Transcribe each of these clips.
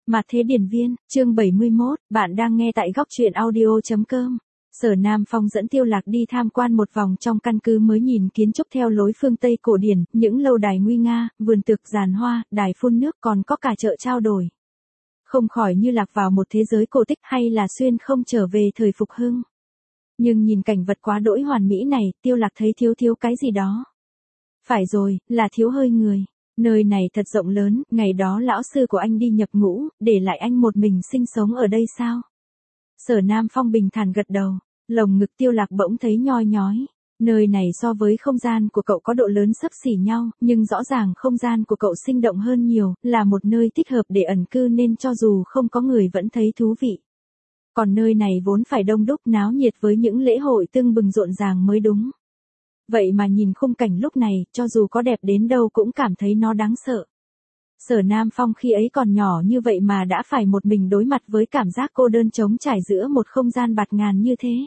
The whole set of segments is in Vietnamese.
Mạt Thế Điển Viên, chương 71, bạn đang nghe tại góc truyện audio.com. Sở Nam Phong dẫn Tiêu Lạc đi tham quan một vòng trong căn cứ mới nhìn kiến trúc theo lối phương Tây cổ điển, những lâu đài nguy nga, vườn tược giàn hoa, đài phun nước còn có cả chợ trao đổi. Không khỏi như lạc vào một thế giới cổ tích hay là xuyên không trở về thời phục hưng. Nhưng nhìn cảnh vật quá đỗi hoàn mỹ này, Tiêu Lạc thấy thiếu cái gì đó. Phải rồi, là thiếu hơi người. Nơi này thật rộng lớn, ngày đó lão sư của anh đi nhập ngũ, để lại anh một mình sinh sống ở đây sao? Sở Nam Phong bình thản gật đầu, lồng ngực Tiêu Lạc bỗng thấy nhoi nhói. Nơi này so với không gian của cậu có độ lớn xấp xỉ nhau, nhưng rõ ràng không gian của cậu sinh động hơn nhiều, là một nơi thích hợp để ẩn cư nên cho dù không có người vẫn thấy thú vị. Còn nơi này vốn phải đông đúc náo nhiệt với những lễ hội tưng bừng rộn ràng mới đúng. Vậy mà nhìn khung cảnh lúc này, cho dù có đẹp đến đâu cũng cảm thấy nó đáng sợ. Sở Nam Phong khi ấy còn nhỏ như vậy mà đã phải một mình đối mặt với cảm giác cô đơn trống trải giữa một không gian bạt ngàn như thế.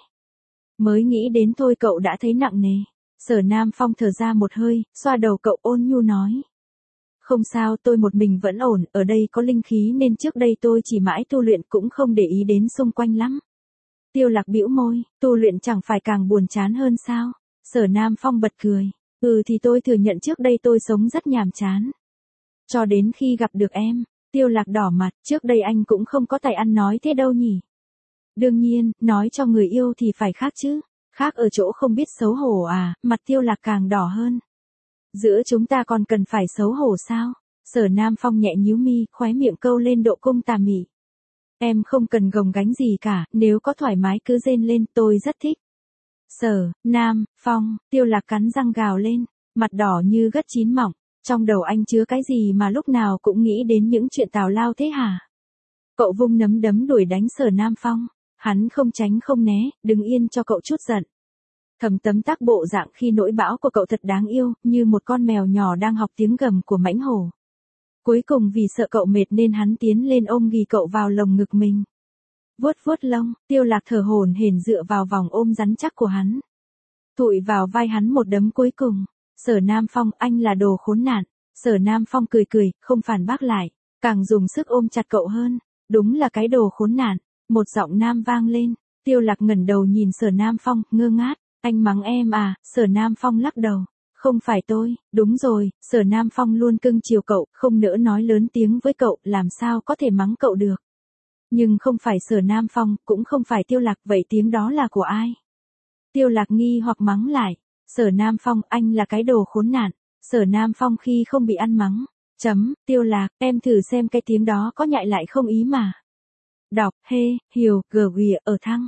Mới nghĩ đến thôi cậu đã thấy nặng nề. Sở Nam Phong thở ra một hơi, xoa đầu cậu ôn nhu nói. Không sao, tôi một mình vẫn ổn, ở đây có linh khí nên trước đây tôi chỉ mãi tu luyện cũng không để ý đến xung quanh lắm. Tiêu Lạc bĩu môi, tu luyện chẳng phải càng buồn chán hơn sao? Sở Nam Phong bật cười. Thì tôi thừa nhận trước đây tôi sống rất nhàm chán. Cho đến khi gặp được em, Tiêu Lạc đỏ mặt, trước đây anh cũng không có tài ăn nói thế đâu nhỉ. Đương nhiên, nói cho người yêu thì phải khác chứ. Khác ở chỗ không biết xấu hổ à, mặt Tiêu Lạc càng đỏ hơn. Giữa chúng ta còn cần phải xấu hổ sao? Sở Nam Phong nhẹ nhíu mi, khóe miệng câu lên độ cung tà mị. Em không cần gồng gánh gì cả, nếu có thoải mái cứ rên lên, tôi rất thích. Sở Nam Phong, Tiêu Lạc cắn răng gào lên, mặt đỏ như gất chín mọng. Trong đầu anh chứa cái gì mà lúc nào cũng nghĩ đến những chuyện tào lao thế hả? Cậu vung nắm đấm đuổi đánh Sở Nam Phong. Hắn không tránh không né, đứng yên cho cậu chút giận. Thầm tấm tắc bộ dạng khi nỗi bão của cậu thật đáng yêu, như một con mèo nhỏ đang học tiếng gầm của mãnh hổ. Cuối cùng vì sợ cậu mệt nên hắn tiến lên ôm ghì cậu vào lồng ngực mình. Vuốt lông, Tiêu Lạc thở hổn hển dựa vào vòng ôm rắn chắc của hắn. Thụi vào vai hắn một đấm cuối cùng. Sở Nam Phong, anh là đồ khốn nạn. Sở Nam Phong cười, không phản bác lại, càng dùng sức ôm chặt cậu hơn. Đúng là cái đồ khốn nạn. Một giọng nam vang lên. Tiêu Lạc ngẩng đầu nhìn Sở Nam Phong, ngơ ngác. Anh mắng em à? Sở Nam Phong lắc đầu. Không phải tôi, đúng rồi, Sở Nam Phong luôn cưng chiều cậu, không nỡ nói lớn tiếng với cậu, làm sao có thể mắng cậu được. Nhưng không phải Sở Nam Phong, cũng không phải Tiêu Lạc, vậy tiếng đó là của ai? Tiêu Lạc nghi hoặc mắng lại. Sở Nam Phong, anh là cái đồ khốn nạn. Sở Nam Phong khi không bị ăn mắng. Tiêu Lạc, em thử xem cái tiếng đó có nhại lại không ý mà. Đọc, hiểu, ở thăng.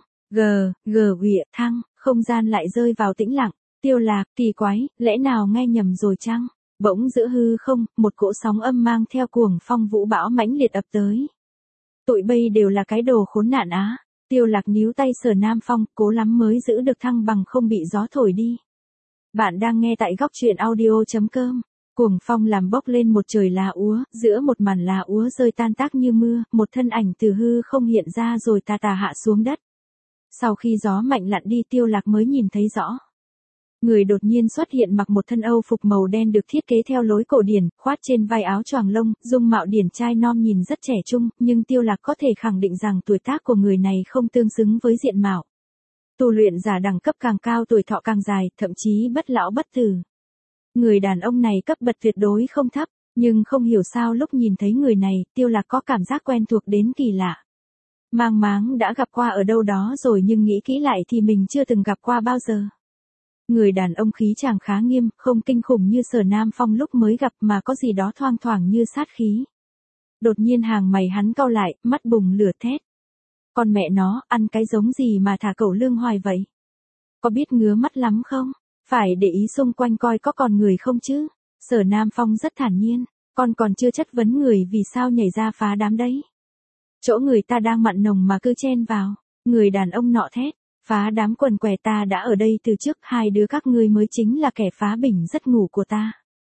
Thăng, không gian lại rơi vào tĩnh lặng. Tiêu Lạc, kỳ quái, lẽ nào nghe nhầm rồi chăng? Bỗng giữa hư không, một cỗ sóng âm mang theo cuồng phong vũ bão mãnh liệt ập tới. Tụi bây đều là cái đồ khốn nạn á. Tiêu Lạc níu tay Sở Nam Phong, cố lắm mới giữ được thăng bằng không bị gió thổi đi. Bạn đang nghe tại góc truyện audio.com. Cuồng phong làm bốc lên một trời lá úa, giữa một màn lá úa rơi tan tác như mưa, một thân ảnh từ hư không hiện ra rồi tà hạ xuống đất. Sau khi gió mạnh lặn đi Tiêu Lạc mới nhìn thấy rõ. Người đột nhiên xuất hiện mặc một thân Âu phục màu đen được thiết kế theo lối cổ điển, khoác trên vai áo choàng lông, dung mạo điển trai non nhìn rất trẻ trung, nhưng Tiêu Lạc có thể khẳng định rằng tuổi tác của người này không tương xứng với diện mạo. Tu luyện giả đẳng cấp càng cao tuổi thọ càng dài, thậm chí bất lão bất tử. Người đàn ông này cấp bậc tuyệt đối không thấp, nhưng không hiểu sao lúc nhìn thấy người này, Tiêu Lạc có cảm giác quen thuộc đến kỳ lạ. Mang máng đã gặp qua ở đâu đó rồi nhưng nghĩ kỹ lại thì mình chưa từng gặp qua bao giờ. Người đàn ông khí chàng khá nghiêm, không kinh khủng như Sở Nam Phong lúc mới gặp mà có gì đó thoang thoảng như sát khí. Đột nhiên hàng mày hắn cau lại, mắt bùng lửa thét. Con mẹ nó, ăn cái giống gì mà thả cẩu lương hoài vậy? Có biết ngứa mắt lắm không? Phải để ý xung quanh coi có còn người không chứ? Sở Nam Phong rất thản nhiên, con còn chưa chất vấn người vì sao nhảy ra phá đám đấy. Chỗ người ta đang mặn nồng mà cứ chen vào. Người đàn ông nọ thét, phá đám quần què, ta đã ở đây từ trước, hai đứa các ngươi mới chính là kẻ phá bình giấc ngủ của ta.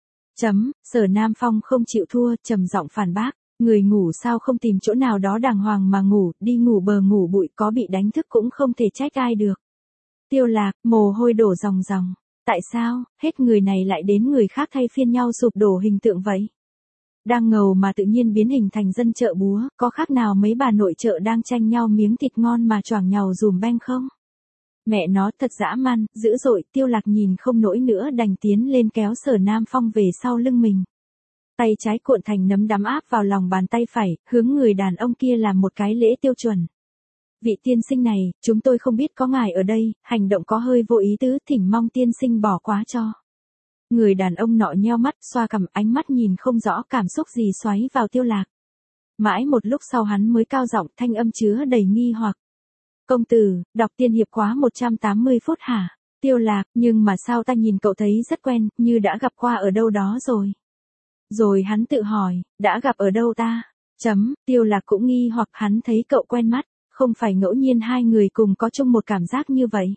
Sở Nam Phong không chịu thua, trầm giọng phản bác, người ngủ sao không tìm chỗ nào đó đàng hoàng mà ngủ, đi ngủ bờ ngủ bụi, có bị đánh thức cũng không thể trách ai được. Tiêu Lạc, mồ hôi đổ ròng ròng, tại sao, hết người này lại đến người khác thay phiên nhau sụp đổ hình tượng vậy? đang ngầu mà tự nhiên biến hình thành dân chợ búa, có khác nào mấy bà nội chợ đang tranh nhau miếng thịt ngon mà choảng nhàu dùm beng không? Mẹ nó thật dã man, dữ dội, Tiêu Lạc nhìn không nổi nữa đành tiến lên kéo Sở Nam Phong về sau lưng mình. Tay trái cuộn thành nấm đắm áp vào lòng bàn tay phải, hướng người đàn ông kia làm một cái lễ tiêu chuẩn. Vị tiên sinh này, chúng tôi không biết có ngài ở đây, hành động có hơi vô ý tứ, thỉnh mong tiên sinh bỏ qua cho. Người đàn ông nọ nheo mắt, xoa cằm, ánh mắt nhìn không rõ cảm xúc gì xoáy vào Tiêu Lạc. Mãi một lúc sau hắn mới cao giọng, thanh âm chứa đầy nghi hoặc. Công tử, đọc tiên hiệp quá 180 phút hả? Tiêu Lạc, nhưng mà sao ta nhìn cậu thấy rất quen, như đã gặp qua ở đâu đó rồi. Rồi hắn tự hỏi, đã gặp ở đâu ta? Tiêu Lạc cũng nghi hoặc hắn thấy cậu quen mắt, không phải ngẫu nhiên hai người cùng có chung một cảm giác như vậy.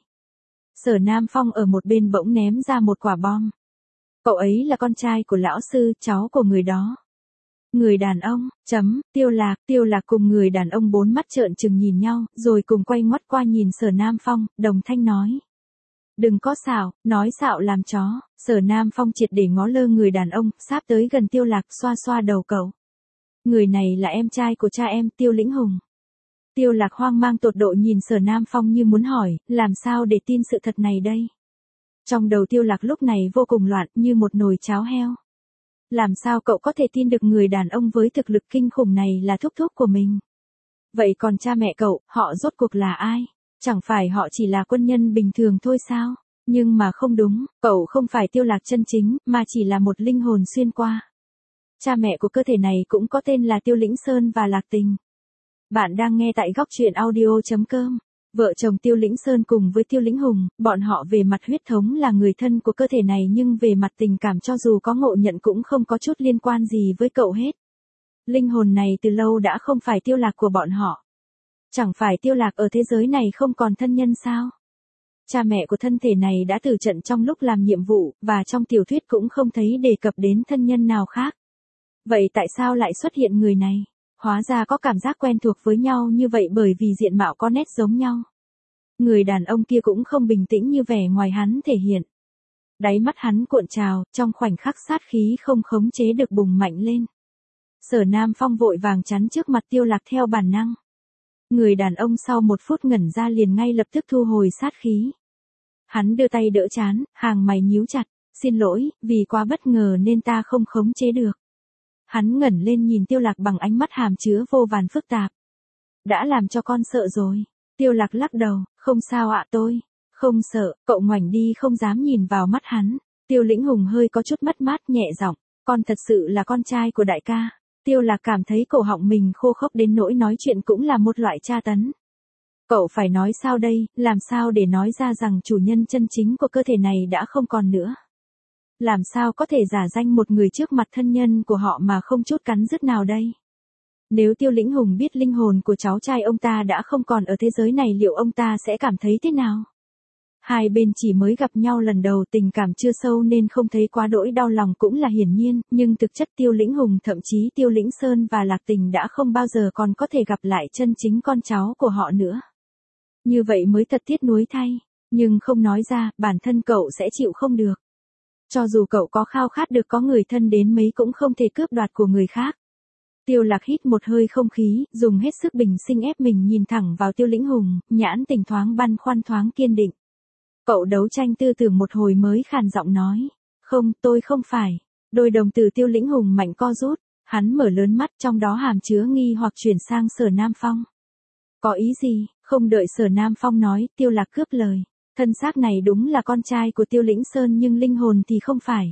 Sở Nam Phong ở một bên bỗng ném ra một quả bom. Cậu ấy là con trai của lão sư, cháu của người đó. Người đàn ông, Tiêu Lạc cùng người đàn ông bốn mắt trợn trừng nhìn nhau, rồi cùng quay ngoắt qua nhìn Sở Nam Phong, đồng thanh nói. Đừng có xạo, nói xạo làm chó. Sở Nam Phong triệt để ngó lơ người đàn ông, sáp tới gần Tiêu Lạc xoa xoa đầu cậu. Người này là em trai của cha em, Tiêu Lĩnh Hùng. Tiêu Lạc hoang mang tột độ nhìn Sở Nam Phong như muốn hỏi, làm sao để tin sự thật này đây? Trong đầu Tiêu Lạc lúc này vô cùng loạn như một nồi cháo heo. Làm sao cậu có thể tin được người đàn ông với thực lực kinh khủng này là thúc thúc của mình? Vậy còn cha mẹ cậu, họ rốt cuộc là ai? Chẳng phải họ chỉ là quân nhân bình thường thôi sao? Nhưng mà không đúng, cậu không phải Tiêu Lạc chân chính, mà chỉ là một linh hồn xuyên qua. Cha mẹ của cơ thể này cũng có tên là Tiêu Lĩnh Sơn và Lạc Tình. Bạn đang nghe tại góc truyện audio.com. Vợ chồng Tiêu Lĩnh Sơn cùng với Tiêu Lĩnh Hùng, bọn họ về mặt huyết thống là người thân của cơ thể này nhưng về mặt tình cảm cho dù có ngộ nhận cũng không có chút liên quan gì với cậu hết. Linh hồn này từ lâu đã không phải Tiêu Lạc của bọn họ. Chẳng phải Tiêu Lạc ở thế giới này không còn thân nhân sao? Cha mẹ của thân thể này đã từ trận trong lúc làm nhiệm vụ, và trong tiểu thuyết cũng không thấy đề cập đến thân nhân nào khác. Vậy tại sao lại xuất hiện người này? Hóa ra có cảm giác quen thuộc với nhau như vậy bởi vì diện mạo có nét giống nhau. Người đàn ông kia cũng không bình tĩnh như vẻ ngoài hắn thể hiện. Đáy mắt hắn cuộn trào, trong khoảnh khắc sát khí không khống chế được bùng mạnh lên. Sở Nam Phong vội vàng chắn trước mặt Tiêu Lạc theo bản năng. Người đàn ông sau một phút ngẩn ra liền ngay lập tức thu hồi sát khí. Hắn đưa tay đỡ trán, hàng mày nhíu chặt, xin lỗi, vì quá bất ngờ nên ta không khống chế được. Hắn ngẩng lên nhìn Tiêu Lạc bằng ánh mắt hàm chứa vô vàn phức tạp. Đã làm cho con sợ rồi. Tiêu Lạc lắc đầu, không sao ạ tôi. Không sợ, cậu ngoảnh đi không dám nhìn vào mắt hắn. Tiêu Lĩnh Hùng hơi có chút mất mát nhẹ giọng, con thật sự là con trai của đại ca. Tiêu Lạc cảm thấy cổ họng mình khô khốc đến nỗi nói chuyện cũng là một loại tra tấn. Cậu phải nói sao đây, làm sao để nói ra rằng chủ nhân chân chính của cơ thể này đã không còn nữa. Làm sao có thể giả danh một người trước mặt thân nhân của họ mà không chút cắn rứt nào đây? Nếu Tiêu Lĩnh Hùng biết linh hồn của cháu trai ông ta đã không còn ở thế giới này liệu ông ta sẽ cảm thấy thế nào? Hai bên chỉ mới gặp nhau lần đầu tình cảm chưa sâu nên không thấy quá đỗi đau lòng cũng là hiển nhiên, nhưng thực chất Tiêu Lĩnh Hùng thậm chí Tiêu Lĩnh Sơn và Lạc Tình đã không bao giờ còn có thể gặp lại chân chính con cháu của họ nữa. Như vậy mới thật tiếc nuối thay, nhưng không nói ra, bản thân cậu sẽ chịu không được. Cho dù cậu có khao khát được có người thân đến mấy cũng không thể cướp đoạt của người khác. Tiêu Lạc hít một hơi không khí, dùng hết sức bình sinh ép mình nhìn thẳng vào Tiêu Lĩnh Hùng, nhãn tình thoáng băn khoăn thoáng kiên định. Cậu đấu tranh tư tưởng một hồi mới khàn giọng nói. Không, tôi không phải. Đôi đồng tử Tiêu Lĩnh Hùng mạnh co rút, hắn mở lớn mắt trong đó hàm chứa nghi hoặc chuyển sang Sở Nam Phong. Có ý gì? Không đợi Sở Nam Phong nói, Tiêu Lạc cướp lời. Thân xác này đúng là con trai của Tiêu Lĩnh Sơn nhưng linh hồn thì không phải.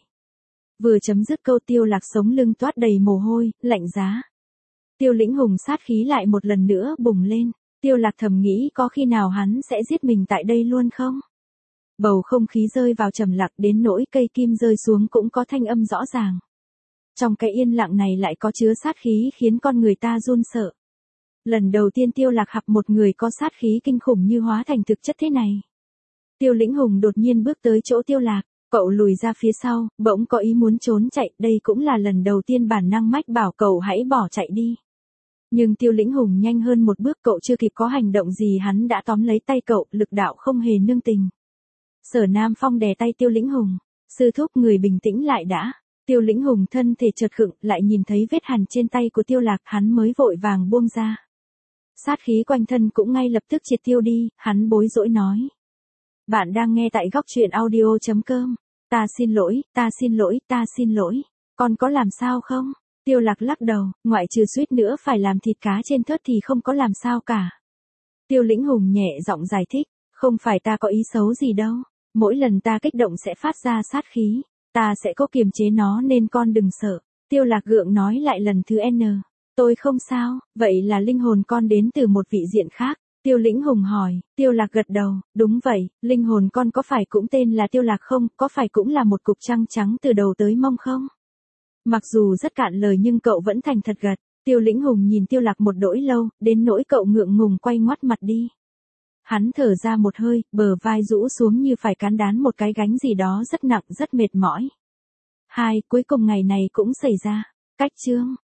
Vừa chấm dứt câu Tiêu Lạc sống lưng toát đầy mồ hôi, lạnh giá. Tiêu Lĩnh Hùng sát khí lại một lần nữa bùng lên. Tiêu Lạc thầm nghĩ có khi nào hắn sẽ giết mình tại đây luôn không? Bầu không khí rơi vào trầm lặng đến nỗi cây kim rơi xuống cũng có thanh âm rõ ràng. Trong cái yên lặng này lại có chứa sát khí khiến con người ta run sợ. Lần đầu tiên Tiêu Lạc gặp một người có sát khí kinh khủng như hóa thành thực chất thế này. Tiêu Lĩnh Hùng đột nhiên bước tới chỗ Tiêu Lạc, cậu lùi ra phía sau, bỗng có ý muốn trốn chạy, đây cũng là lần đầu tiên bản năng mách bảo cậu hãy bỏ chạy đi. Nhưng Tiêu Lĩnh Hùng nhanh hơn một bước, cậu chưa kịp có hành động gì hắn đã tóm lấy tay cậu, lực đạo không hề nương tình. Sở Nam Phong đè tay Tiêu Lĩnh Hùng, sư thúc người bình tĩnh lại đã. Tiêu Lĩnh Hùng thân thể chợt khựng, lại nhìn thấy vết hằn trên tay của Tiêu Lạc, hắn mới vội vàng buông ra. Sát khí quanh thân cũng ngay lập tức triệt tiêu đi, hắn bối rỗi nói. Bạn đang nghe tại góc truyện audio.com. Ta xin lỗi, ta xin lỗi, ta xin lỗi. Con có làm sao không? Tiêu Lạc lắc đầu, ngoại trừ suýt nữa phải làm thịt cá trên thớt thì không có làm sao cả. Tiêu Lĩnh Hùng nhẹ giọng giải thích, không phải ta có ý xấu gì đâu. Mỗi lần ta kích động sẽ phát ra sát khí. Ta sẽ có kiềm chế nó nên con đừng sợ. Tiêu Lạc gượng nói lại lần thứ N. Tôi không sao, vậy là linh hồn con đến từ một vị diện khác. Tiêu Lĩnh Hùng hỏi, Tiêu Lạc gật đầu, đúng vậy, linh hồn con có phải cũng tên là Tiêu Lạc không, có phải cũng là một cục trăng trắng từ đầu tới mông không? Mặc dù rất cạn lời nhưng cậu vẫn thành thật gật. Tiêu Lĩnh Hùng nhìn Tiêu Lạc một đỗi lâu, đến nỗi cậu ngượng ngùng quay ngoắt mặt đi. Hắn thở ra một hơi, bờ vai rũ xuống như phải cán đán một cái gánh gì đó rất nặng rất mệt mỏi. Cuối cùng ngày này cũng xảy ra. Cách chương